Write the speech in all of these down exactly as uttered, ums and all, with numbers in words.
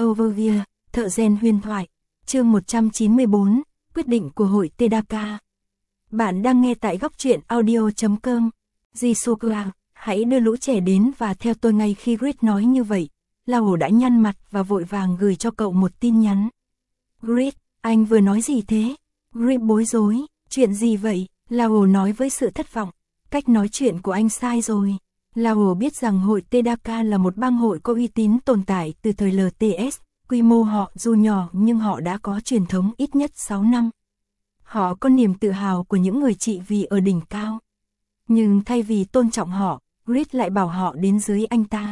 Overview, thợ rèn huyền thoại, chương một trăm chín mươi bốn, quyết định của hội Tedaka. Bạn đang nghe tại góc truyện audio chấm com. Jisoo, hãy đưa lũ trẻ đến và theo tôi ngay khi Grid nói như vậy. Lao đã nhăn mặt và vội vàng gửi cho cậu một tin nhắn. Grid, anh vừa nói gì thế? Grid bối rối, chuyện gì vậy? Lao nói với sự thất vọng. Cách nói chuyện của anh sai rồi. Lao biết rằng hội Tedaka là một bang hội có uy tín tồn tại từ thời lờ tê ét, quy mô họ dù nhỏ nhưng họ đã có truyền thống ít nhất sáu năm. Họ có niềm tự hào của những người trị vì ở đỉnh cao. Nhưng thay vì tôn trọng họ, Grid lại bảo họ đến dưới anh ta.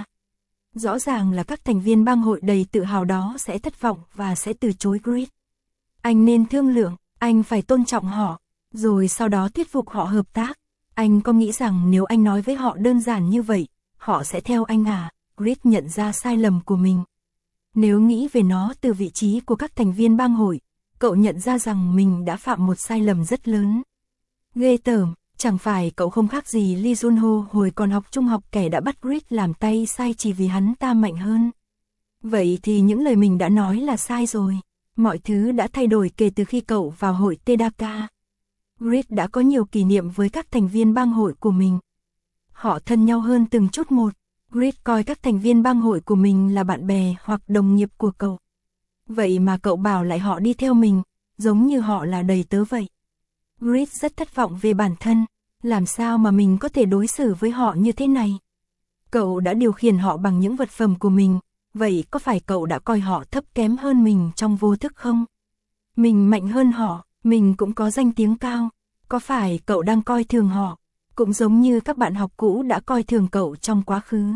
Rõ ràng là các thành viên bang hội đầy tự hào đó sẽ thất vọng và sẽ từ chối Grid. Anh nên thương lượng, anh phải tôn trọng họ, rồi sau đó thuyết phục họ hợp tác. Anh có nghĩ rằng nếu anh nói với họ đơn giản như vậy, họ sẽ theo anh à? Grid nhận ra sai lầm của mình. Nếu nghĩ về nó từ vị trí của các thành viên bang hội, cậu nhận ra rằng mình đã phạm một sai lầm rất lớn. Ghê tởm, chẳng phải cậu không khác gì Lee Junho hồi còn học trung học kẻ đã bắt Grid làm tay sai chỉ vì hắn ta mạnh hơn. Vậy thì những lời mình đã nói là sai rồi. Mọi thứ đã thay đổi kể từ khi cậu vào hội Tedaka. Grid đã có nhiều kỷ niệm với các thành viên bang hội của mình. Họ thân nhau hơn từng chút một. Grid coi các thành viên bang hội của mình là bạn bè hoặc đồng nghiệp của cậu. Vậy mà cậu bảo lại họ đi theo mình, giống như họ là đầy tớ vậy. Grid rất thất vọng về bản thân. Làm sao mà mình có thể đối xử với họ như thế này? Cậu đã điều khiển họ bằng những vật phẩm của mình. Vậy có phải cậu đã coi họ thấp kém hơn mình trong vô thức không? Mình mạnh hơn họ, mình cũng có danh tiếng cao. Có phải cậu đang coi thường họ? Cũng giống như các bạn học cũ đã coi thường cậu trong quá khứ.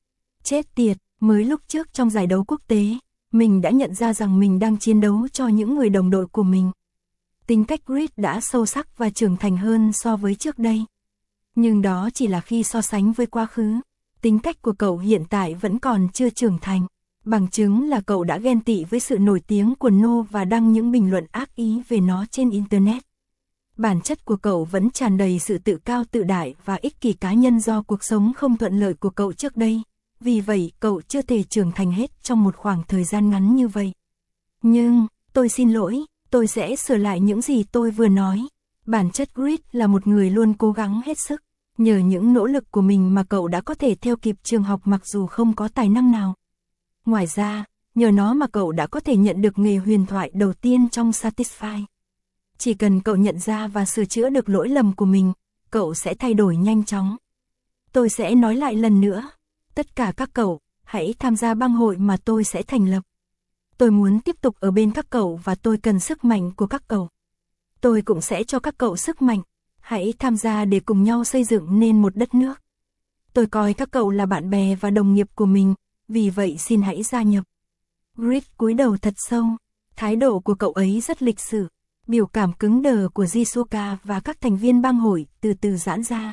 Chết tiệt, mới lúc trước trong giải đấu quốc tế, mình đã nhận ra rằng mình đang chiến đấu cho những người đồng đội của mình. Tính cách Grid đã sâu sắc và trưởng thành hơn so với trước đây. Nhưng đó chỉ là khi so sánh với quá khứ. Tính cách của cậu hiện tại vẫn còn chưa trưởng thành. Bằng chứng là cậu đã ghen tị với sự nổi tiếng của No và đăng những bình luận ác ý về nó trên Internet. Bản chất của cậu vẫn tràn đầy sự tự cao tự đại và ích kỷ cá nhân do cuộc sống không thuận lợi của cậu trước đây. Vì vậy cậu chưa thể trưởng thành hết trong một khoảng thời gian ngắn như vậy. Nhưng, tôi xin lỗi, tôi sẽ sửa lại những gì tôi vừa nói. Bản chất Grid là một người luôn cố gắng hết sức. Nhờ những nỗ lực của mình mà cậu đã có thể theo kịp trường học mặc dù không có tài năng nào. Ngoài ra, nhờ nó mà cậu đã có thể nhận được nghề huyền thoại đầu tiên trong Satisfy. Chỉ cần cậu nhận ra và sửa chữa được lỗi lầm của mình, cậu sẽ thay đổi nhanh chóng. Tôi sẽ nói lại lần nữa, tất cả các cậu, hãy tham gia bang hội mà tôi sẽ thành lập. Tôi muốn tiếp tục ở bên các cậu và tôi cần sức mạnh của các cậu. Tôi cũng sẽ cho các cậu sức mạnh, hãy tham gia để cùng nhau xây dựng nên một đất nước. Tôi coi các cậu là bạn bè và đồng nghiệp của mình, vì vậy xin hãy gia nhập. Grid cúi đầu thật sâu, thái độ của cậu ấy rất lịch sự. Biểu cảm cứng đờ của Jisoo và các thành viên bang hội từ từ giãn ra.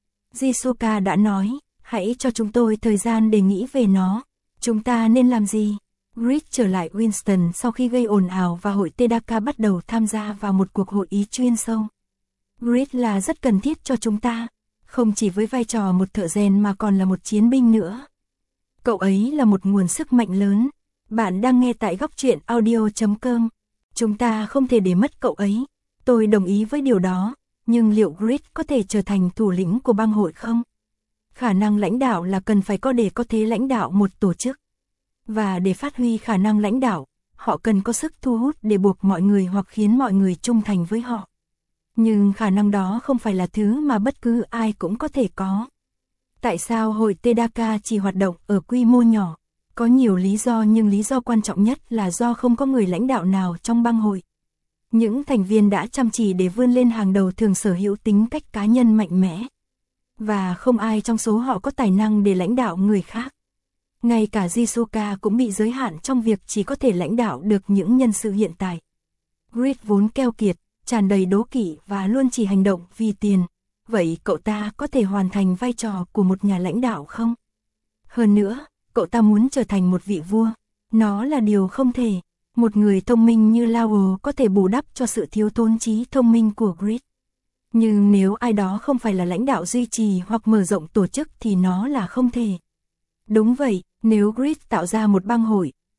Jisoo đã nói, hãy cho chúng tôi thời gian để nghĩ về nó. Chúng ta nên làm gì? Grid trở lại Winston sau khi gây ồn ào và hội Tedaka bắt đầu tham gia vào một cuộc hội ý chuyên sâu. Grid là rất cần thiết cho chúng ta, không chỉ với vai trò một thợ rèn mà còn là một chiến binh nữa. Cậu ấy là một nguồn sức mạnh lớn. Bạn đang nghe tại góc truyện audio chấm com. Chúng ta không thể để mất cậu ấy. Tôi đồng ý với điều đó, nhưng liệu Grid có thể trở thành thủ lĩnh của bang hội không? Khả năng lãnh đạo là cần phải có để có thể lãnh đạo một tổ chức. Và để phát huy khả năng lãnh đạo, họ cần có sức thu hút để buộc mọi người hoặc khiến mọi người trung thành với họ. Nhưng khả năng đó không phải là thứ mà bất cứ ai cũng có thể có. Tại sao hội Tedaka chỉ hoạt động ở quy mô nhỏ? Có nhiều lý do nhưng lý do quan trọng nhất là do không có người lãnh đạo nào trong bang hội. Những thành viên đã chăm chỉ để vươn lên hàng đầu thường sở hữu tính cách cá nhân mạnh mẽ. Và không ai trong số họ có tài năng để lãnh đạo người khác. Ngay cả Jisoo cũng bị giới hạn trong việc chỉ có thể lãnh đạo được những nhân sự hiện tại. Grid vốn keo kiệt, tràn đầy đố kỵ và luôn chỉ hành động vì tiền. Vậy cậu ta có thể hoàn thành vai trò của một nhà lãnh đạo không? Hơn nữa, cậu ta muốn trở thành một vị vua. Nó là điều không thể. Một người thông minh như Lao có thể bù đắp cho sự thiếu thốn trí thông minh của Grid. Nhưng nếu ai đó không phải là lãnh đạo duy trì hoặc mở rộng tổ chức thì nó là không thể. Đúng vậy, nếu Grid tạo ra một bang hội,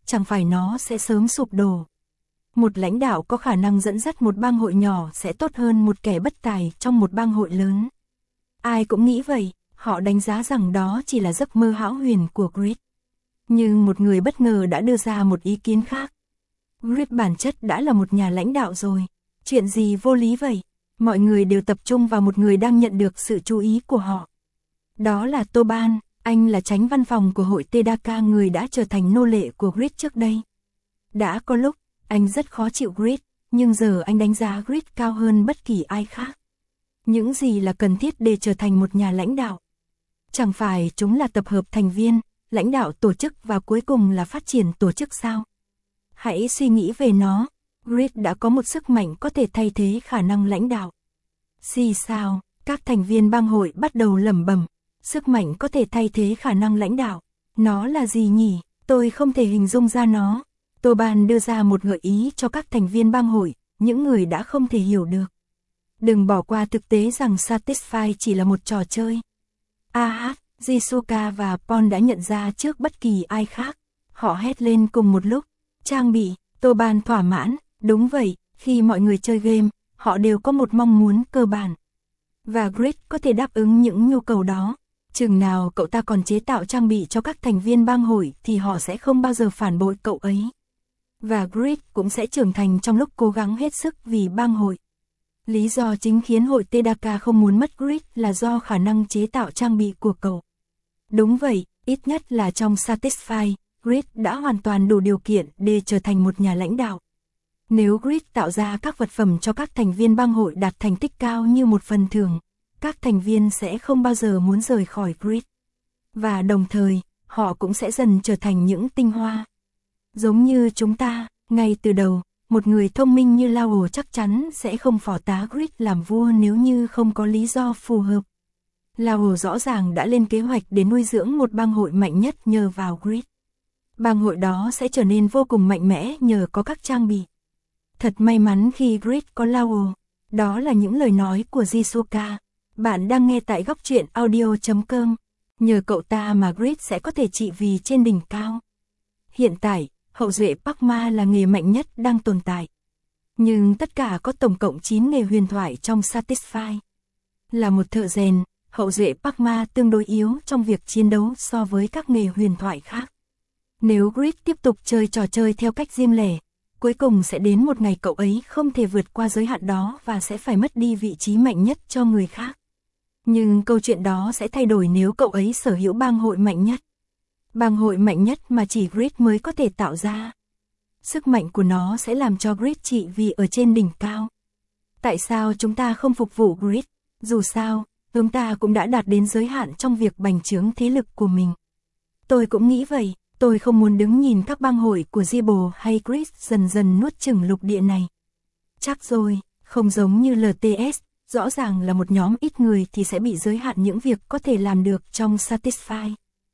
chẳng phải nó sẽ sớm sụp đổ. Một lãnh đạo có khả năng dẫn dắt một bang hội nhỏ sẽ tốt hơn một kẻ bất tài trong một bang hội lớn. Ai cũng nghĩ vậy, họ đánh giá rằng đó chỉ là giấc mơ hão huyền của Grit. Nhưng một người bất ngờ đã đưa ra một ý kiến khác. Grit bản chất đã là một nhà lãnh đạo rồi. Chuyện gì vô lý vậy? Mọi người đều tập trung vào một người đang nhận được sự chú ý của họ. Đó là Toban, anh là chánh văn phòng của hội Tedaka, người đã trở thành nô lệ của Grit trước đây. Đã có lúc, anh rất khó chịu Grit, nhưng giờ anh đánh giá Grit cao hơn bất kỳ ai khác. Những gì là cần thiết để trở thành một nhà lãnh đạo? Chẳng phải chúng là tập hợp thành viên, lãnh đạo tổ chức và cuối cùng là phát triển tổ chức sao? Hãy suy nghĩ về nó. Grit đã có một sức mạnh có thể thay thế khả năng lãnh đạo. Xì sao, các thành viên bang hội bắt đầu lẩm bẩm. Sức mạnh có thể thay thế khả năng lãnh đạo. Nó là gì nhỉ? Tôi không thể hình dung ra nó. Toban đưa ra một gợi ý cho các thành viên bang hội, những người đã không thể hiểu được. Đừng bỏ qua thực tế rằng Satisfy chỉ là một trò chơi. a hát, Jisuka và Pon đã nhận ra trước bất kỳ ai khác. Họ hét lên cùng một lúc. Trang bị, Toban thỏa mãn. Đúng vậy, khi mọi người chơi game, họ đều có một mong muốn cơ bản. Và Grit có thể đáp ứng những nhu cầu đó. Chừng nào cậu ta còn chế tạo trang bị cho các thành viên bang hội thì họ sẽ không bao giờ phản bội cậu ấy. Và Grit cũng sẽ trưởng thành trong lúc cố gắng hết sức vì bang hội. Lý do chính khiến hội Tedaka không muốn mất Grit là do khả năng chế tạo trang bị của cậu. Đúng vậy, ít nhất là trong Satisfy, Grit đã hoàn toàn đủ điều kiện để trở thành một nhà lãnh đạo. Nếu Grit tạo ra các vật phẩm cho các thành viên bang hội đạt thành tích cao như một phần thưởng, các thành viên sẽ không bao giờ muốn rời khỏi Grit. Và đồng thời, họ cũng sẽ dần trở thành những tinh hoa. Giống như chúng ta, ngay từ đầu, một người thông minh như Lao chắc chắn sẽ không phò tá Grit làm vua nếu như không có lý do phù hợp. Lao rõ ràng đã lên kế hoạch để nuôi dưỡng một bang hội mạnh nhất nhờ vào Grit. Bang hội đó sẽ trở nên vô cùng mạnh mẽ nhờ có các trang bị. Thật may mắn khi Grit có Lao. Đó là những lời nói của Jisuka. Bạn đang nghe tại góc truyện audio chấm com. Nhờ cậu ta mà Grit sẽ có thể trị vì trên đỉnh cao. Hiện tại, hậu duệ Pakma là nghề mạnh nhất đang tồn tại. Nhưng tất cả có tổng cộng chín nghề huyền thoại trong Satisfy. Là một thợ rèn, hậu duệ Pakma tương đối yếu trong việc chiến đấu so với các nghề huyền thoại khác. Nếu Grit tiếp tục chơi trò chơi theo cách riêng lẻ, cuối cùng sẽ đến một ngày cậu ấy không thể vượt qua giới hạn đó và sẽ phải mất đi vị trí mạnh nhất cho người khác. Nhưng câu chuyện đó sẽ thay đổi nếu cậu ấy sở hữu bang hội mạnh nhất. Bang hội mạnh nhất mà chỉ Grit mới có thể tạo ra. Sức mạnh của nó sẽ làm cho Grit trị vì ở trên đỉnh cao. Tại sao chúng ta không phục vụ Grit? Dù sao, chúng ta cũng đã đạt đến giới hạn trong việc bành trướng thế lực của mình. Tôi cũng nghĩ vậy, tôi không muốn đứng nhìn các bang hội của Zibble hay Grit dần dần nuốt chửng lục địa này. Chắc rồi, không giống như lờ tê ét, rõ ràng là một nhóm ít người thì sẽ bị giới hạn những việc có thể làm được trong Satisfy.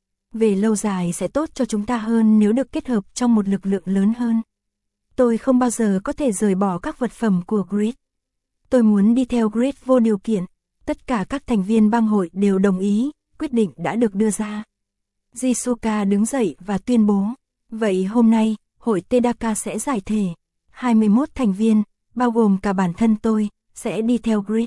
Về lâu dài sẽ tốt cho chúng ta hơn nếu được kết hợp trong một lực lượng lớn hơn. Tôi không bao giờ có thể rời bỏ các vật phẩm của Grit. Tôi muốn đi theo Grit vô điều kiện. Tất cả các thành viên bang hội đều đồng ý, quyết định đã được đưa ra. Jisuka đứng dậy và tuyên bố, vậy hôm nay, hội Tedaka sẽ giải thể. hai mươi mốt thành viên, bao gồm cả bản thân tôi, sẽ đi theo Grit.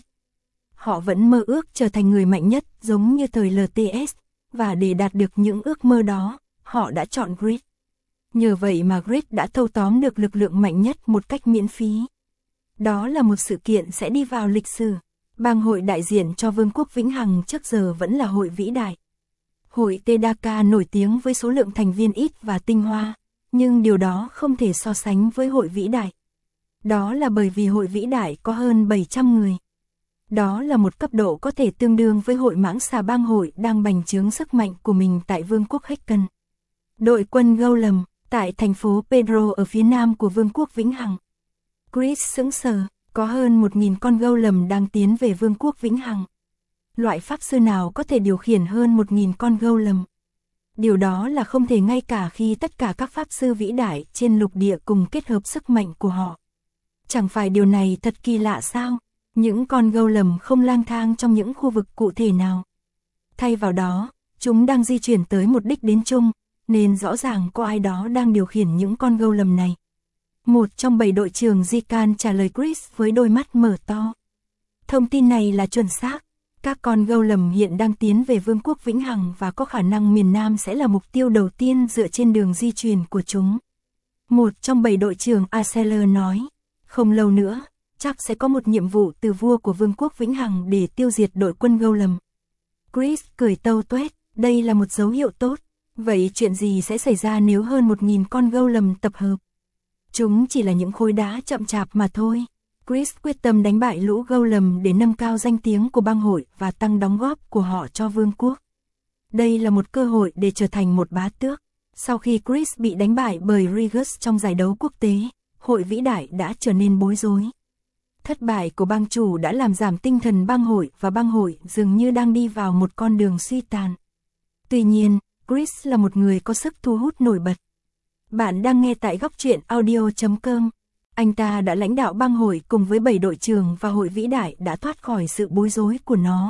Họ vẫn mơ ước trở thành người mạnh nhất giống như thời lờ tê ét, và để đạt được những ước mơ đó, họ đã chọn Grit. Nhờ vậy mà Grit đã thâu tóm được lực lượng mạnh nhất một cách miễn phí. Đó là một sự kiện sẽ đi vào lịch sử. Bang hội đại diện cho Vương quốc Vĩnh Hằng trước giờ vẫn là hội vĩ đại. Hội Tedaka nổi tiếng với số lượng thành viên ít và tinh hoa, nhưng điều đó không thể so sánh với hội vĩ đại. Đó là bởi vì hội vĩ đại có hơn bảy trăm người. Đó là một cấp độ có thể tương đương với hội mãng xà bang hội đang bành trướng sức mạnh của mình tại Vương quốc Hacken. Đội quân Golem, tại thành phố Pedro ở phía nam của Vương quốc Vĩnh Hằng. Chris sững sờ, có hơn một nghìn con Golem đang tiến về Vương quốc Vĩnh Hằng. Loại pháp sư nào có thể điều khiển hơn một nghìn con Golem? Điều đó là không thể ngay cả khi tất cả các pháp sư vĩ đại trên lục địa cùng kết hợp sức mạnh của họ. Chẳng phải điều này thật kỳ lạ sao? Những con Golem không lang thang trong những khu vực cụ thể nào. Thay vào đó, chúng đang di chuyển tới một đích đến chung, nên rõ ràng có ai đó đang điều khiển những con golem này. Một trong bảy đội trưởng Zikan trả lời Chris với đôi mắt mở to. Thông tin này là chuẩn xác. Các con golem hiện đang tiến về Vương quốc Vĩnh Hằng và có khả năng miền Nam sẽ là mục tiêu đầu tiên dựa trên đường di chuyển của chúng. Một trong bảy đội trưởng Arceler nói. Không lâu nữa, chắc sẽ có một nhiệm vụ từ vua của Vương quốc Vĩnh Hằng để tiêu diệt đội quân golem. Chris cười tâu tuét, đây là một dấu hiệu tốt. Vậy chuyện gì sẽ xảy ra nếu hơn một nghìn con golem tập hợp? Chúng chỉ là những khối đá chậm chạp mà thôi. Chris quyết tâm đánh bại lũ golem để nâng cao danh tiếng của bang hội và tăng đóng góp của họ cho vương quốc. Đây là một cơ hội để trở thành một bá tước. Sau khi Chris bị đánh bại bởi Regus trong giải đấu quốc tế, hội vĩ đại đã trở nên bối rối. Thất bại của bang chủ đã làm giảm tinh thần bang hội và bang hội dường như đang đi vào một con đường suy tàn. Tuy nhiên, Chris là một người có sức thu hút nổi bật. Bạn đang nghe tại góc truyện audio chấm com. Anh ta đã lãnh đạo bang hội cùng với bảy đội trưởng và hội vĩ đại đã thoát khỏi sự bối rối của nó.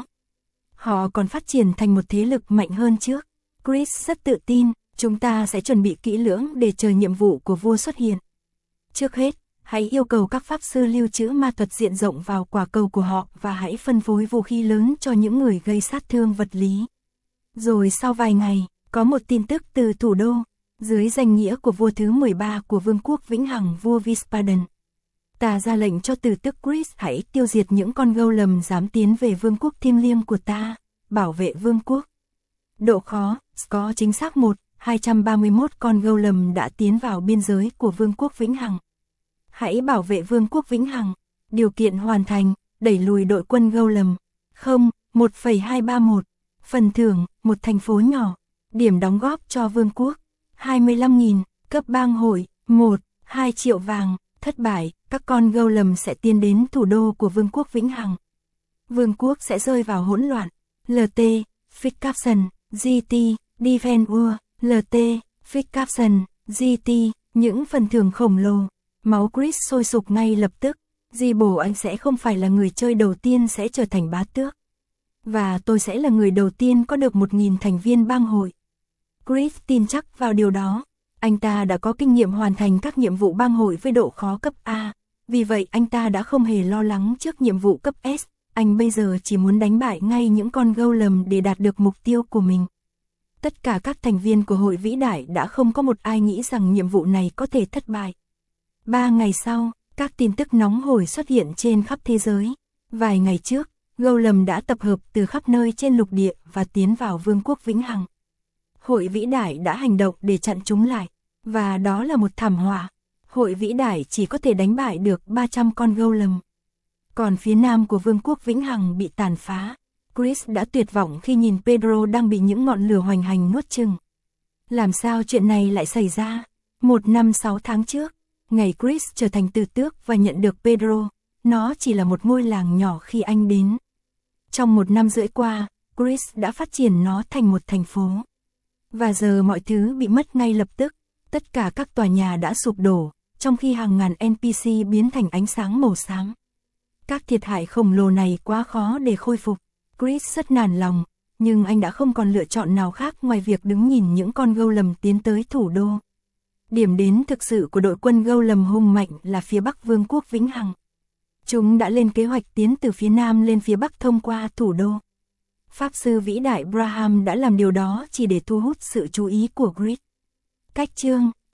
Họ còn phát triển thành một thế lực mạnh hơn trước. Chris rất tự tin, chúng ta sẽ chuẩn bị kỹ lưỡng để chờ nhiệm vụ của vua xuất hiện. Trước hết, hãy yêu cầu các pháp sư lưu trữ ma thuật diện rộng vào quả cầu của họ và hãy phân phối vũ khí lớn cho những người gây sát thương vật lý. Rồi sau vài ngày, có một tin tức từ thủ đô, dưới danh nghĩa của vua thứ mười ba của Vương quốc Vĩnh Hằng vua Vispaden. Ta ra lệnh cho tử tước Chris hãy tiêu diệt những con golem dám tiến về vương quốc thiêng liêng của ta, bảo vệ vương quốc. Độ khó, có chính xác một, hai trăm ba mươi mốt con golem đã tiến vào biên giới của Vương quốc Vĩnh Hằng. Hãy bảo vệ Vương quốc Vĩnh Hằng. Điều kiện hoàn thành, đẩy lùi đội quân golem. Không, một phẩy hai ba mốt. Phần thưởng, một thành phố nhỏ. Điểm đóng góp cho vương quốc, hai mươi lăm nghìn. Cấp bang hội, một, hai triệu vàng. Thất bại, các con golem sẽ tiến đến thủ đô của Vương quốc Vĩnh Hằng. Vương quốc sẽ rơi vào hỗn loạn. lờ tê, Fickapson, giê tê, Defend War, lờ tê, Fickapson, giê tê, những phần thưởng khổng lồ. Máu Chris sôi sục ngay lập tức. Di bổ anh sẽ không phải là người chơi đầu tiên sẽ trở thành bá tước. Và tôi sẽ là người đầu tiên có được một nghìn thành viên bang hội. Chris tin chắc vào điều đó. Anh ta đã có kinh nghiệm hoàn thành các nhiệm vụ bang hội với độ khó cấp A. Vì vậy anh ta đã không hề lo lắng trước nhiệm vụ cấp S. Anh bây giờ chỉ muốn đánh bại ngay những con golem để đạt được mục tiêu của mình. Tất cả các thành viên của hội vĩ đại đã không có một ai nghĩ rằng nhiệm vụ này có thể thất bại. Ba ngày sau, các tin tức nóng hổi xuất hiện trên khắp thế giới. Vài ngày trước, golem đã tập hợp từ khắp nơi trên lục địa và tiến vào Vương quốc Vĩnh Hằng. Hội vĩ đại đã hành động để chặn chúng lại, và đó là một thảm họa. Hội vĩ đại chỉ có thể đánh bại được ba trăm con golem. Còn phía nam của Vương quốc Vĩnh Hằng bị tàn phá. Chris đã tuyệt vọng khi nhìn Pedro đang bị những ngọn lửa hoành hành nuốt chửng. Làm sao chuyện này lại xảy ra? Một năm sáu tháng trước, ngày Chris trở thành tử tước và nhận được Pedro, nó chỉ là một ngôi làng nhỏ khi anh đến. Trong một năm rưỡi qua, Chris đã phát triển nó thành một thành phố. Và giờ mọi thứ bị mất ngay lập tức, tất cả các tòa nhà đã sụp đổ, trong khi hàng ngàn en pê xê biến thành ánh sáng màu xám. Các thiệt hại khổng lồ này quá khó để khôi phục. Chris rất nản lòng, nhưng anh đã không còn lựa chọn nào khác ngoài việc đứng nhìn những con golem tiến tới thủ đô. Điểm đến thực sự của đội quân golem hung mạnh là phía bắc Vương quốc Vĩnh Hằng. Chúng đã lên kế hoạch tiến từ phía nam lên phía bắc thông qua thủ đô. Pháp sư vĩ đại Braham đã làm điều đó chỉ để thu hút sự chú ý của Grid. Cách chương